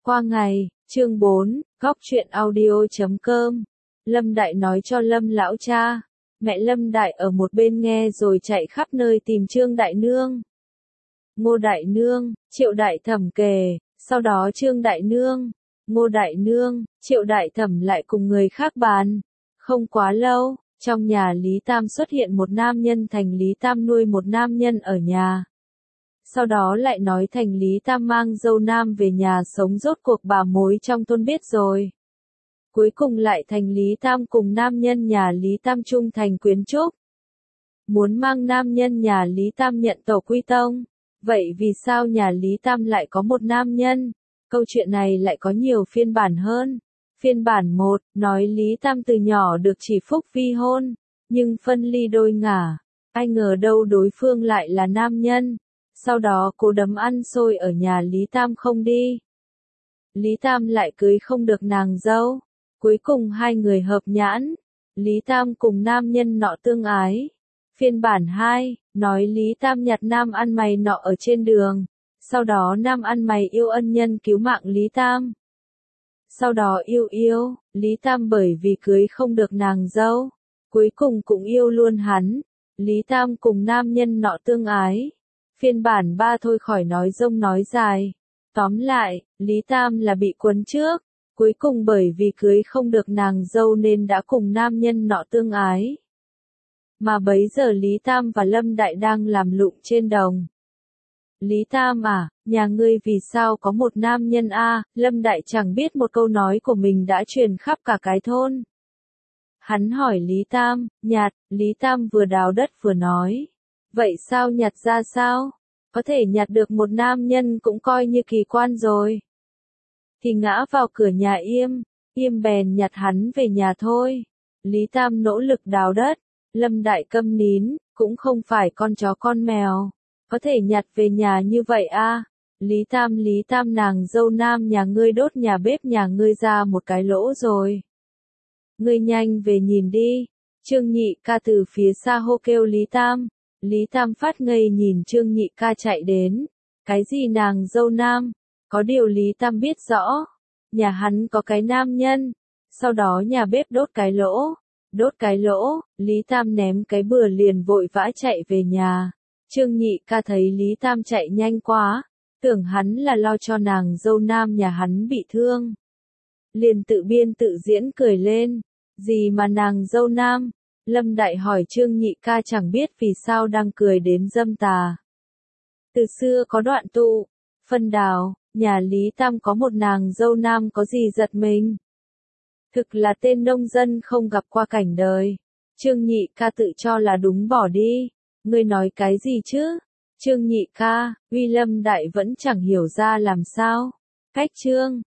Qua ngày, chương 4, góc truyện audio.com. Lâm Đại nói cho Lâm lão cha. Mẹ Lâm Đại ở một bên nghe rồi chạy khắp nơi tìm Trương Đại Nương. Ngô Đại Nương, Triệu Đại Thẩm kề, sau đó Trương Đại Nương, Ngô Đại Nương, Triệu Đại Thẩm lại cùng người khác bàn. Không quá lâu, trong nhà Lý Tam xuất hiện một nam nhân thành Lý Tam nuôi một nam nhân ở nhà. Sau đó lại nói thành Lý Tam mang dâu nam về nhà sống, rốt cuộc bà mối trong thôn biết rồi. Cuối cùng lại thành Lý Tam cùng nam nhân nhà Lý Tam trung thành quyến trúc. Muốn mang nam nhân nhà Lý Tam nhận tổ quy tông. Vậy vì sao nhà Lý Tam lại có một nam nhân? Câu chuyện này lại có nhiều phiên bản hơn. Phiên bản 1, nói Lý Tam từ nhỏ được chỉ phúc vi hôn, nhưng phân ly đôi ngả. Ai ngờ đâu đối phương lại là nam nhân. Sau đó cô đấm ăn xôi ở nhà Lý Tam không đi. Lý Tam lại cưới không được nàng dâu. Cuối cùng hai người hợp nhãn. Lý Tam cùng nam nhân nọ tương ái. Phiên bản 2, nói Lý Tam nhặt nam ăn mày nọ ở trên đường. Sau đó nam ăn mày yêu ân nhân cứu mạng Lý Tam. Sau đó yêu, Lý Tam bởi vì cưới không được nàng dâu. Cuối cùng cũng yêu luôn hắn. Lý Tam cùng nam nhân nọ tương ái. Phiên bản 3 thôi khỏi nói rông nói dài. Tóm lại, Lý Tam là bị quấn trước. Cuối cùng bởi vì cưới không được nàng dâu nên đã cùng nam nhân nọ tương ái. Mà bấy giờ Lý Tam và Lâm Đại đang làm lụng trên đồng. Lý Tam à, nhà ngươi vì sao có một nam nhân a? Lâm Đại chẳng biết một câu nói của mình đã truyền khắp cả cái thôn. Hắn hỏi Lý Tam, nhặt, Lý Tam vừa đào đất vừa nói. Vậy sao nhặt ra sao? Có thể nhặt được một nam nhân cũng coi như kỳ quan rồi. Thì ngã vào cửa nhà Yêm bèn nhặt hắn về nhà thôi. Lý Tam nỗ lực đào đất. Lâm Đại câm nín, cũng không phải con chó con mèo. Có thể nhặt về nhà như vậy a? Lý Tam nàng dâu nam nhà ngươi đốt nhà bếp nhà ngươi ra một cái lỗ rồi. Ngươi nhanh về nhìn đi. Trương Nhị ca từ phía xa hô kêu Lý Tam. Lý Tam phát ngây nhìn Trương Nhị ca chạy đến. Cái gì nàng dâu nam? Có điều Lý Tam biết rõ. Nhà hắn có cái nam nhân. Sau đó nhà bếp đốt cái lỗ. Lý Tam ném cái bừa liền vội vã chạy về nhà. Trương Nhị ca thấy Lý Tam chạy nhanh quá. Tưởng hắn là lo cho nàng dâu nam nhà hắn bị thương. Liền tự biên tự diễn cười lên. Gì mà nàng dâu nam? Lâm Đại hỏi Trương Nhị ca chẳng biết vì sao đang cười đến dâm tà. Từ xưa có đoạn tụ, phân đào, nhà Lý Tam có một nàng dâu nam có gì giật mình. Thực là tên nông dân không gặp qua cảnh đời. Trương Nhị ca tự cho là đúng bỏ đi. Ngươi nói cái gì chứ? Trương Nhị ca, Lâm Đại vẫn chẳng hiểu ra làm sao. Cách Trương